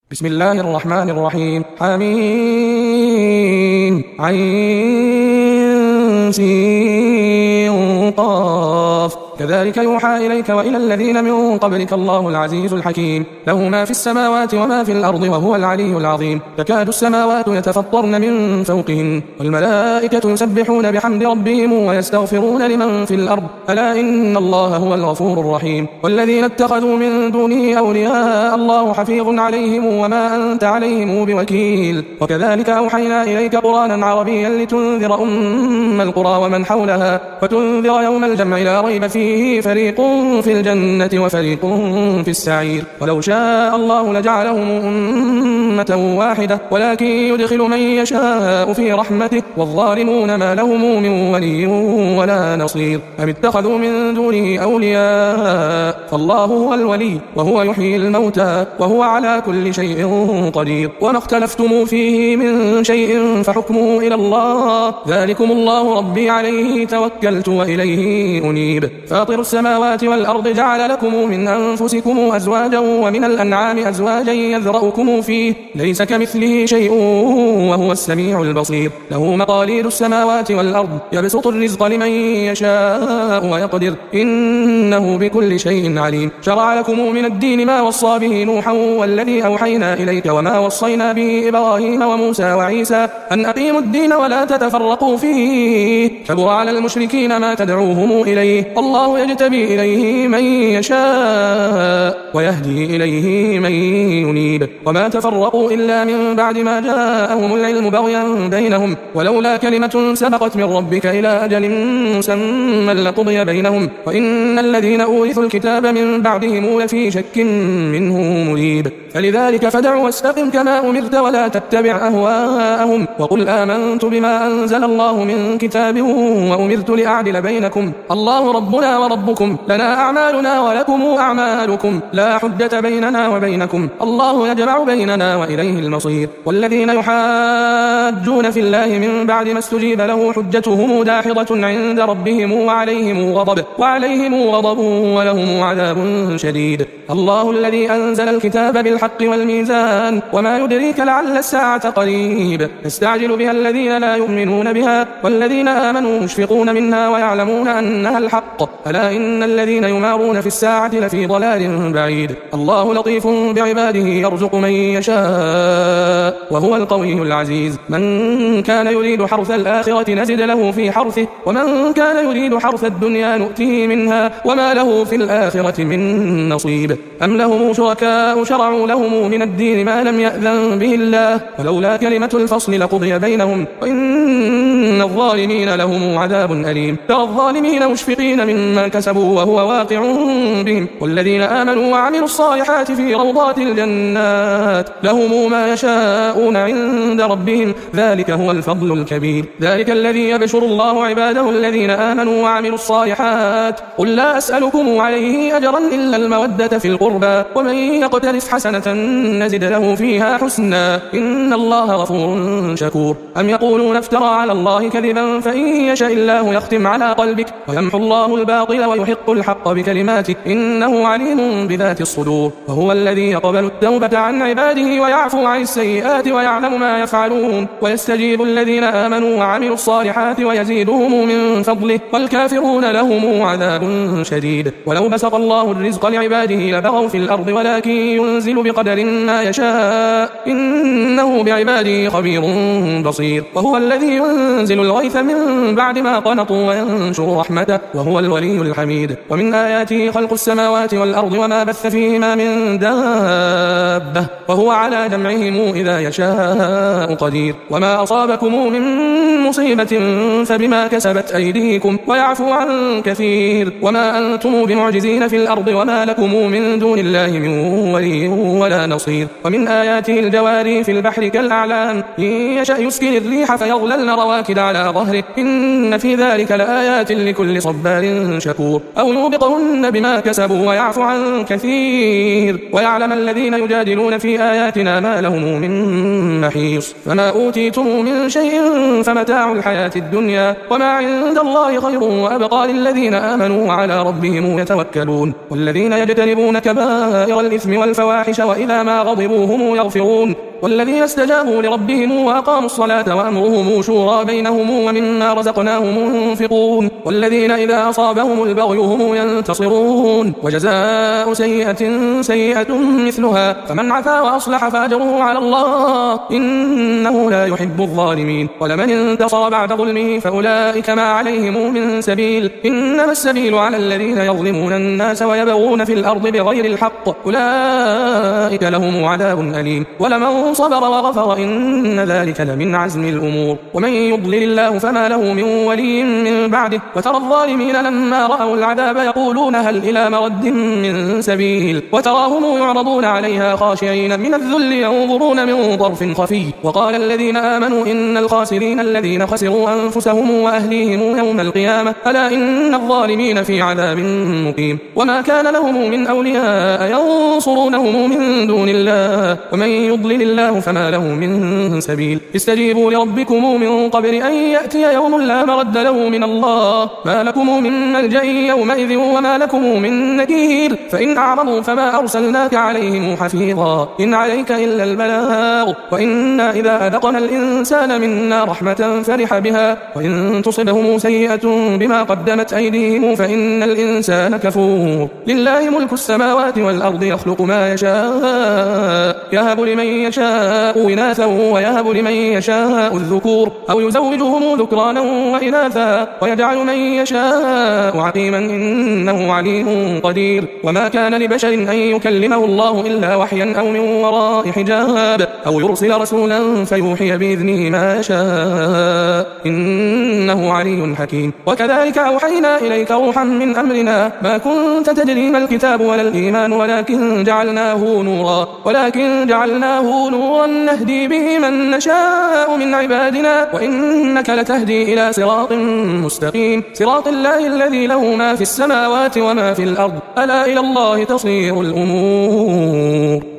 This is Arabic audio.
بسم الله الرحمن الرحيم. حميم عين سين قاف. كذلك يوحى إليك وإلى الذين من قبلك الله العزيز الحكيم، له ما في السماوات وما في الأرض وهو العلي العظيم. تكاد السماوات يتفطرن من فوقهن والملائكة يسبحون بحمد ربهم ويستغفرون لمن في الأرض، ألا إن الله هو الغفور الرحيم. والذين اتخذوا من دونه أولياء الله حفيظ عليهم وما أنت عليهم بوكيل. وكذلك أوحينا إليك قرآنا عربيا لتنذر أم القرى ومن حولها وتنذر يوم الجمع لا ريب فيه فريق في الجنة وفريق في السعير. ولو شاء الله لجعلهم أمة واحدة ولكن يدخل من يشاء في رحمته والظالمون ما لهم من ولي ولا نصير. أم اتخذوا من دونه أولياء فالله هو الولي وهو يحيي الموتى وهو على كل شيء قدير. وما اختلفتم فيه من شيء فحكمه إلى الله، ذلكم الله ربي عليه توكلت وإليه أنيب. فاطر السماوات والأرض جعل لكم من أنفسكم أزواجا ومن الأنعام أزواجا يذرأكم فيه، ليس كمثله شيء وهو السميع البصير. له مقاليد السماوات والأرض يبسط الرزق لمن يشاء ويقدر، إنه بكل شيء عليم. شرع لكم من الدين ما وصى به نوحا والذي أوحينا إليك وما وصينا به إبراهيم وموسى وعيسى أن أقيموا الدين ولا تتفرقوا فيه، كبر على المشركين ما تدعوهم إليه. الله يجتبي إليه من يشاء ويهدي إليه من ينيب. وما تفرقوا إلا من بعد ما جاءهم العلم بغيا بينهم، ولولا كلمة سبقت من ربك إلى أجل مسمى لقضي بينهم، وإن الذين أورثوا الكتاب من بعدهم لفي شك منه مريب. فلذلك فدع واستقم كما أمرت ولا تتبع أهواءهم، وقل آمنت بما أنزل الله من كتاب وأمرت لأعدل بينكم، الله ربنا وربكم لنا أعمالنا ولكم أعمالكم لا حجة بيننا وبينكم، الله يجمع بيننا وإليه المصير. والذين يحاجون في الله من بعد ما استجيب له حجتهم داحضة عند ربهم وعليهم غضب ولهم عذاب شديد. الله الذي أنزل الكتاب بالحق والميزان، وما يدريك لعل الساعة قريب، يستعجل بها الذين لا يؤمنون بها والذين آمنوا مشفقون منها ويعلمون أنها الحق، ألا إن الذين يمارون في الساعة لفي ضلال بعيد. الله لطيف بعباده يرزق من يشاء وهو القوي العزيز. من كان يريد حرث الآخرة نزد له في حرثه، ومن كان يريد حرث الدنيا نؤتيه منها وما له في الآخرة من نصيب. أم لهم شركاء شرعوا لهم من الدين ما لم يأذن به الله، ولولا كلمة الفصل لقضي بينهم، وإن الظالمين لهم عذاب أليم. ترى الظالمين مشفقين مما كسبوا وهو واقع بهم، والذين آمنوا وعملوا الصالحات في روضات الجنات لهم ما يشاءون عند ربهم، ذلك هو الفضل الكبير. ذلك الذي يبشر الله عباده الذين آمنوا وعملوا الصالحات. قل لا أسألكم عليه أجرا إلا المودة في القربى، ومن يقترف حسنة نزد له فيها حسنا، إن الله غفور شكور. أم يقولون افترى على الله كذبا، فإن يشاء الله يختم على قلبك ويمحو الله الباطل ويحق الحق بكلماته، إنه عليم بذات الصدور. وهو الذي يقبل التوبة عن عباده ويعفو عن السيئات ويعلم ما يفعلون، ويستجيب الذين آمنوا وعملوا الصالحات ويزيدهم من فضله، والكافرون لهم عذاب شديد. ولو بسط الله الرزق لعباده لبغوا في الأرض ولكن ينزل بقدر ما يشاء، إنه بعباده خبير بصير. وهو الذي ينزل الغيث من بعد ما قنطوا وينشر رحمته، وهو الولي الحميد. ومن آياته خلق السماوات والأرض وما بث فيهما من دابة، وهو على جمعهم إذا يشاء قدير. وما أصابكم من مصيبة فبما كسبت أيديكم ويعفو عن كثير، وما أنتم بمعجزين في الأرض وما لكم من دون الله من ولي ولا نصير. ومن آياته الجواري في البحر كالأعلام، إن يشأ يسكن الريح فيظللن رواكد فراكد على ظهره إن في ذلك لآيات لكل صبار شكور أو يوبقهن بما كسبوا ويعفو عن كثير ويعلم الذين يجادلون في آياتنا ما لهم من محيص فما أوتيتم من شيء فمتاع الحياة الدنيا وما عند الله خير وأبقى للذين آمنوا وعلى ربهم يتوكلون والذين يجتنبون كبائر الإثم والفواحش وإذا ما غضبوا هم يغفرون والذين استجابوا لربهم وأقاموا الصلاة وأمرهم شورى بينهم ومما رزقناهم ينفقون والذين إذا أصابهم البغي هم ينتصرون وجزاء سيئة سيئة مثلها فمن عفا وأصلح فأجره على الله إنه لا يحب الظالمين ولمن انتصر بعد ظلمه فأولئك ما عليهم من سبيل إنما السبيل على الذين يظلمون الناس ويبغون في الأرض بغير الحق أولئك لهم عذاب أليم ولمن صبر وغفر إن ذلك لمن عزم الأمور ومن يضلل الله فما له من ولي من بعده وترى الظالمين لما رأوا العذاب يقولون هل إلى مرد من سبيل وتراهم يعرضون عليها خاشعين من الذل ينظرون من طرف خفي وقال الذين آمنوا إن الخاسرين الذين خسروا أنفسهم وأهليهم يوم القيامة ألا إن الظالمين في عذاب مقيم وما كان لهم من أولياء ينصرونهم من دون الله ومن يضلل الله فما له من سبيل استجيبوا لربكم من قبل أن يأتي يوم لا مرد له من الله ما لكم من ملجأ يومئذ وما لكم من نكير فإن أعرضوا فما أرسلناك عليهم حفيظا إن عليك إلا البلاغ وإنا إذا أذقنا الإنسان منا رحمة فرح بها وإن تصبهم سيئة بما قدمت أيديهم فإن الإنسان كفور لله ملك السماوات والأرض يخلق ما يشاء يهب لمن يشاء إناثا ويهب لمن يشاء الذكور أو يزوجهم ذكرانا وإناثا ويجعل من يشاء عقيما إنه عليم قدير وما كان لبشر أن يكلمه الله إلا وحيا أو من وراء حجاب أو يرسل رسولا فيوحي بإذنه ما يشاء إنه علي حكيم وكذلك أوحينا إليك روحا من أمرنا ما كنت تدري ما الكتاب ولا الإيمان ولكن جعلناه نورا نهدي به من نشاء من عبادنا وإنك لتهدي إلى صراط مستقيم صراط الله الذي له ما في السماوات وما في الأرض ألا إلى الله تصير الأمور